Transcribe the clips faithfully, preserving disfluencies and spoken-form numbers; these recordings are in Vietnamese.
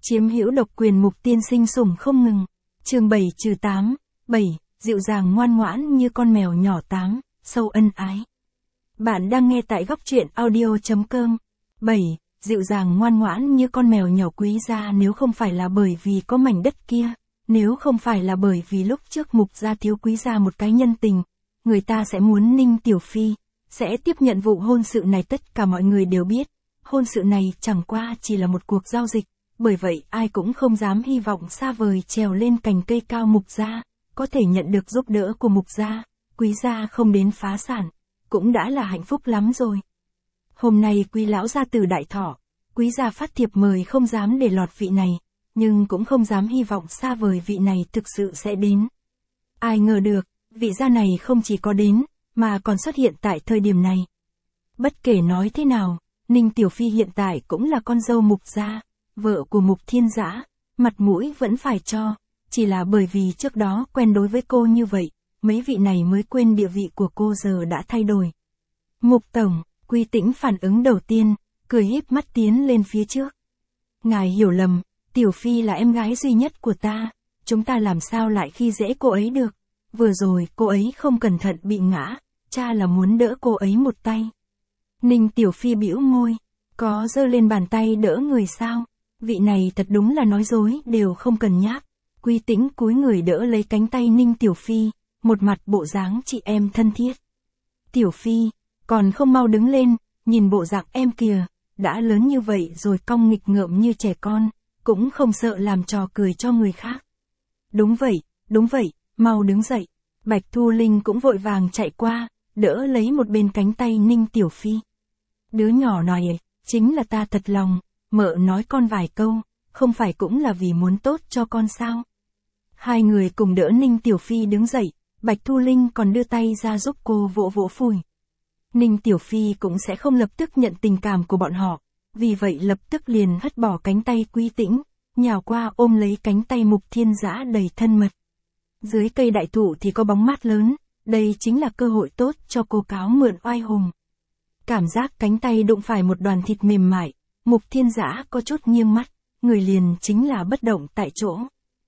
Chiếm hữu độc quyền Mục tiên sinh sủng không ngừng. Chương bảy trừ tám, bảy, dịu dàng ngoan ngoãn như con mèo nhỏ. Tám, sâu ân ái. Bạn đang nghe tại góc truyện audio chấm com. bảy, dịu dàng ngoan ngoãn như con mèo nhỏ. Quý gia nếu không phải là bởi vì có mảnh đất kia, nếu không phải là bởi vì lúc trước Mục gia thiếu quý gia một cái nhân tình, người ta sẽ muốn Ninh Tiểu Phi sẽ tiếp nhận vụ hôn sự này. Tất cả mọi người đều biết, hôn sự này chẳng qua chỉ là một cuộc giao dịch, bởi vậy ai cũng không dám hy vọng xa vời trèo lên cành cây cao Mục gia, có thể nhận được giúp đỡ của Mục gia, Quý gia không đến phá sản, cũng đã là hạnh phúc lắm rồi. Hôm nay Quý lão gia tử đại thọ, Quý gia phát thiệp mời không dám để lọt vị này, nhưng cũng không dám hy vọng xa vời vị này thực sự sẽ đến. Ai ngờ được, vị gia này không chỉ có đến, mà còn xuất hiện tại thời điểm này. Bất kể nói thế nào, Ninh Tiểu Phi hiện tại cũng là con dâu Mục gia, vợ của Mục Thiên Dã, mặt mũi vẫn phải cho, chỉ là bởi vì trước đó quen đối với cô như vậy, mấy vị này mới quên địa vị của cô giờ đã thay đổi. Mục tổng, Quy Tĩnh phản ứng đầu tiên, cười híp mắt tiến lên phía trước. Ngài hiểu lầm, Tiểu Phi là em gái duy nhất của ta, chúng ta làm sao lại khi dễ cô ấy được, vừa rồi cô ấy không cẩn thận bị ngã, cha là muốn đỡ cô ấy một tay. Ninh Tiểu Phi bĩu môi, có giơ lên bàn tay đỡ người sao, vị này thật đúng là nói dối đều không cần nhắc. Quy Tĩnh cúi người đỡ lấy cánh tay Ninh Tiểu Phi, một mặt bộ dáng chị em thân thiết. Tiểu Phi, còn không mau đứng lên, nhìn bộ dạng em kìa, đã lớn như vậy rồi cong nghịch ngợm như trẻ con, cũng không sợ làm trò cười cho người khác. Đúng vậy, đúng vậy, mau đứng dậy. Bạch Thu Linh cũng vội vàng chạy qua, đỡ lấy một bên cánh tay Ninh Tiểu Phi. Đứa nhỏ này, chính là ta thật lòng, mợ nói con vài câu, không phải cũng là vì muốn tốt cho con sao. Hai người cùng đỡ Ninh Tiểu Phi đứng dậy, Bạch Thu Linh còn đưa tay ra giúp cô vỗ vỗ phủi. Ninh Tiểu Phi cũng sẽ không lập tức nhận tình cảm của bọn họ, vì vậy lập tức liền hất bỏ cánh tay Quy Tĩnh, nhào qua ôm lấy cánh tay Mục Thiên Dã đầy thân mật. Dưới cây đại thụ thì có bóng mát lớn, đây chính là cơ hội tốt cho cô cáo mượn oai hùng. Cảm giác cánh tay đụng phải một đoàn thịt mềm mại, Mục Thiên Dã có chút nghiêng mắt, người liền chính là bất động tại chỗ.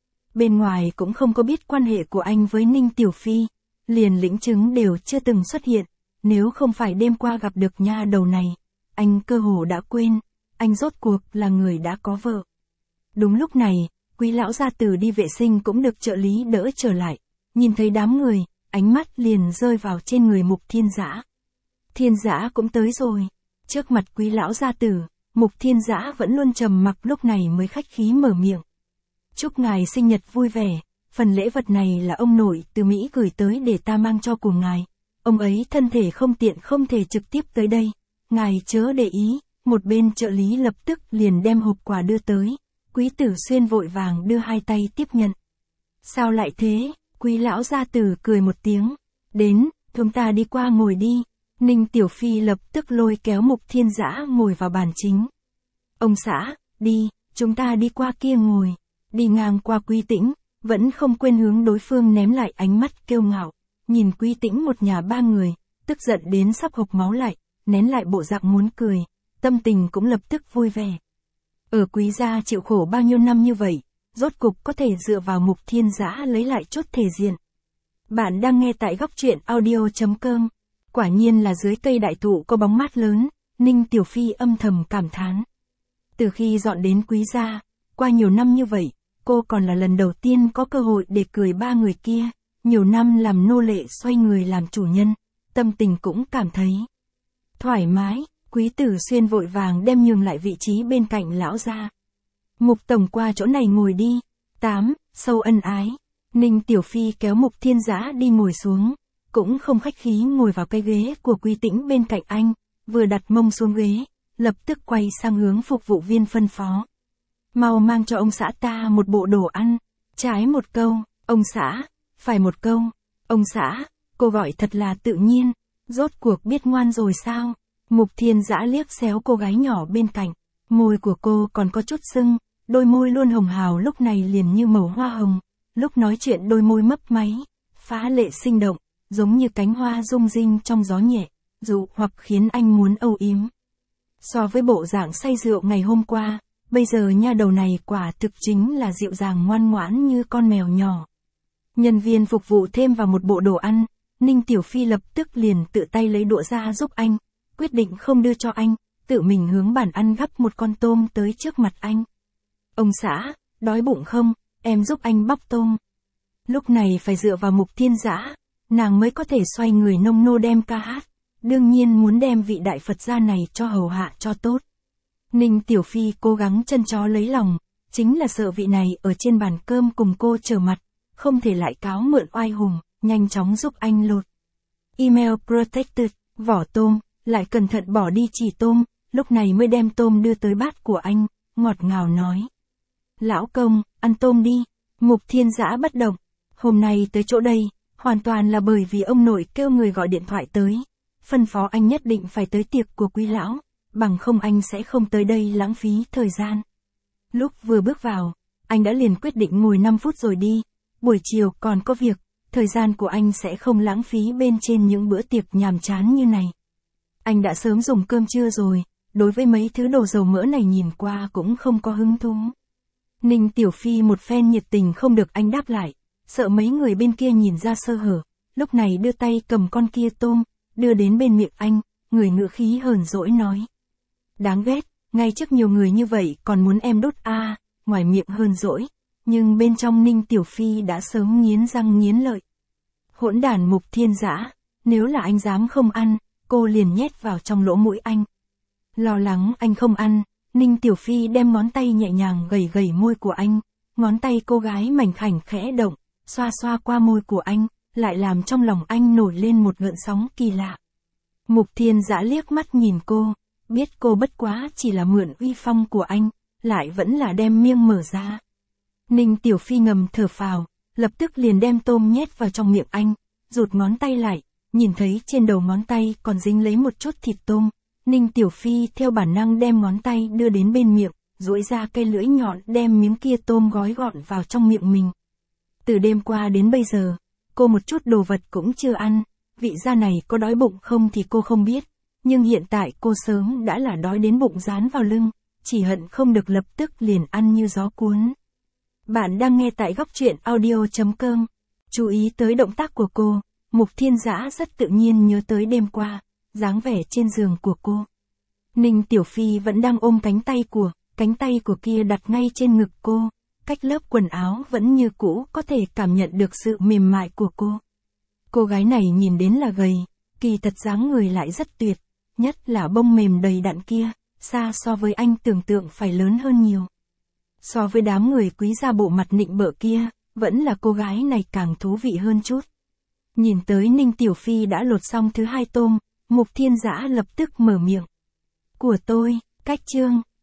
Bên ngoài cũng không có biết quan hệ của anh với Ninh Tiểu Phi, liền lĩnh chứng đều chưa từng xuất hiện, nếu không phải đêm qua gặp được nha đầu này, anh cơ hồ đã quên, anh rốt cuộc là người đã có vợ. Đúng lúc này, Quý lão gia tử đi vệ sinh cũng được trợ lý đỡ trở lại, nhìn thấy đám người, ánh mắt liền rơi vào trên người Mục Thiên Dã. Thiên Dã cũng tới rồi, trước mặt Quý lão gia tử, Mục Thiên Dã vẫn luôn trầm mặc lúc này mới khách khí mở miệng. Chúc ngài sinh nhật vui vẻ, phần lễ vật này là ông nội từ Mỹ gửi tới để ta mang cho cùng ngài. Ông ấy thân thể không tiện không thể trực tiếp tới đây, ngài chớ để ý. Một bên trợ lý lập tức liền đem hộp quà đưa tới, Quý Tử Xuyên vội vàng đưa hai tay tiếp nhận. Sao lại thế? Quý lão gia tử cười một tiếng. Đến, chúng ta đi qua ngồi đi. Ninh Tiểu Phi lập tức lôi kéo Mục Thiên Dã ngồi vào bàn chính. Ông xã, đi, chúng ta đi qua kia ngồi. Đi ngang qua Quy Tĩnh, vẫn không quên hướng đối phương ném lại ánh mắt kiêu ngạo. Nhìn Quy Tĩnh một nhà ba người, tức giận đến sắp hộc máu lại, nén lại bộ dạng muốn cười, tâm tình cũng lập tức vui vẻ. Ở Quý gia chịu khổ bao nhiêu năm như vậy, rốt cục có thể dựa vào Mục Thiên Dã lấy lại chút thể diện. Bạn đang nghe tại góc truyện audio chấm com. Quả nhiên là dưới cây đại thụ có bóng mát lớn, Ninh Tiểu Phi âm thầm cảm thán. Từ khi dọn đến Quý gia, qua nhiều năm như vậy, cô còn là lần đầu tiên có cơ hội để cười ba người kia, nhiều năm làm nô lệ xoay người làm chủ nhân, tâm tình cũng cảm thấy thoải mái. Quý Tử Xuyên vội vàng đem nhường lại vị trí bên cạnh lão gia. Mục tổng qua chỗ này ngồi đi. Tám, sâu ân ái. Ninh Tiểu Phi kéo Mục Thiên Dã đi ngồi xuống, cũng không khách khí ngồi vào cái ghế của Quy Tĩnh bên cạnh anh, vừa đặt mông xuống ghế, lập tức quay sang hướng phục vụ viên phân phó. Mau mang cho ông xã ta một bộ đồ ăn, trái một câu, ông xã, phải một câu, ông xã, cô gọi thật là tự nhiên, rốt cuộc biết ngoan rồi sao? Mục Thiên Dã liếc xéo cô gái nhỏ bên cạnh, môi của cô còn có chút sưng, đôi môi luôn hồng hào lúc này liền như màu hoa hồng, lúc nói chuyện đôi môi mấp máy, phá lệ sinh động, giống như cánh hoa rung rinh trong gió nhẹ, dụ hoặc khiến anh muốn âu yếm. So với bộ dạng say rượu ngày hôm qua, bây giờ nha đầu này quả thực chính là dịu dàng ngoan ngoãn như con mèo nhỏ. Nhân viên phục vụ thêm vào một bộ đồ ăn, Ninh Tiểu Phi lập tức liền tự tay lấy đũa ra giúp anh, quyết định không đưa cho anh, tự mình hướng bàn ăn gắp một con tôm tới trước mặt anh. Ông xã, đói bụng không, em giúp anh bóc tôm. Lúc này phải dựa vào Mục Thiên Dã, nàng mới có thể xoay người nông nô đem ca hát, đương nhiên muốn đem vị đại Phật gia này cho hầu hạ cho tốt. Ninh Tiểu Phi cố gắng chân chó lấy lòng, chính là sợ vị này ở trên bàn cơm cùng cô trở mặt, không thể lại cáo mượn oai hùng, nhanh chóng giúp anh lột. Email protected, vỏ tôm, lại cẩn thận bỏ đi chỉ tôm, lúc này mới đem tôm đưa tới bát của anh, ngọt ngào nói. Lão công, ăn tôm đi. Mục Thiên Dã bất động. Hôm nay tới chỗ đây, hoàn toàn là bởi vì ông nội kêu người gọi điện thoại tới. Phân phó anh nhất định phải tới tiệc của quý lão, bằng không anh sẽ không tới đây lãng phí thời gian. Lúc vừa bước vào, anh đã liền quyết định ngồi năm phút rồi đi. Buổi chiều còn có việc, thời gian của anh sẽ không lãng phí bên trên những bữa tiệc nhàm chán như này. Anh đã sớm dùng cơm trưa rồi, đối với mấy thứ đồ dầu mỡ này nhìn qua cũng không có hứng thú. Ninh Tiểu Phi một phen nhiệt tình không được anh đáp lại, sợ mấy người bên kia nhìn ra sơ hở, lúc này đưa tay cầm con kia tôm, đưa đến bên miệng anh, người ngữ khí hờn dỗi nói. Đáng ghét, ngay trước nhiều người như vậy còn muốn em đốt a à, ngoài miệng hờn dỗi, nhưng bên trong Ninh Tiểu Phi đã sớm nghiến răng nghiến lợi. Hỗn đản Mục Thiên Dã, nếu là anh dám không ăn, cô liền nhét vào trong lỗ mũi anh. Lo lắng anh không ăn, Ninh Tiểu Phi đem ngón tay nhẹ nhàng gẩy gẩy môi của anh, ngón tay cô gái mảnh khảnh khẽ động, xoa xoa qua môi của anh, lại làm trong lòng anh nổi lên một gợn sóng kỳ lạ. Mục Thiên Dã liếc mắt nhìn cô, biết cô bất quá chỉ là mượn uy phong của anh, lại vẫn là đem miệng mở ra. Ninh Tiểu Phi ngầm thở phào, lập tức liền đem tôm nhét vào trong miệng anh, rụt ngón tay lại, nhìn thấy trên đầu ngón tay còn dính lấy một chút thịt tôm. Ninh Tiểu Phi theo bản năng đem ngón tay đưa đến bên miệng, duỗi ra cây lưỡi nhọn đem miếng kia tôm gói gọn vào trong miệng mình. Từ đêm qua đến bây giờ, cô một chút đồ vật cũng chưa ăn, vị gia này có đói bụng không thì cô không biết, nhưng hiện tại cô sớm đã là đói đến bụng dán vào lưng, chỉ hận không được lập tức liền ăn như gió cuốn. Bạn đang nghe tại góc truyện audio chấm com. Chú ý tới động tác của cô, Mục Thiên Dã rất tự nhiên nhớ tới đêm qua, dáng vẻ trên giường của cô. Ninh Tiểu Phi vẫn đang ôm cánh tay của, cánh tay của kia đặt ngay trên ngực cô, cách lớp quần áo vẫn như cũ có thể cảm nhận được sự mềm mại của cô. Cô gái này nhìn đến là gầy, kỳ thật dáng người lại rất tuyệt, nhất là bông mềm đầy đặn kia, xa so với anh tưởng tượng phải lớn hơn nhiều. So với đám người quý gia bộ mặt nịnh bợ kia, vẫn là cô gái này càng thú vị hơn chút. Nhìn tới Ninh Tiểu Phi đã lột xong thứ hai tôm, Mục Thiên Dã lập tức mở miệng. Của tôi, cách chương,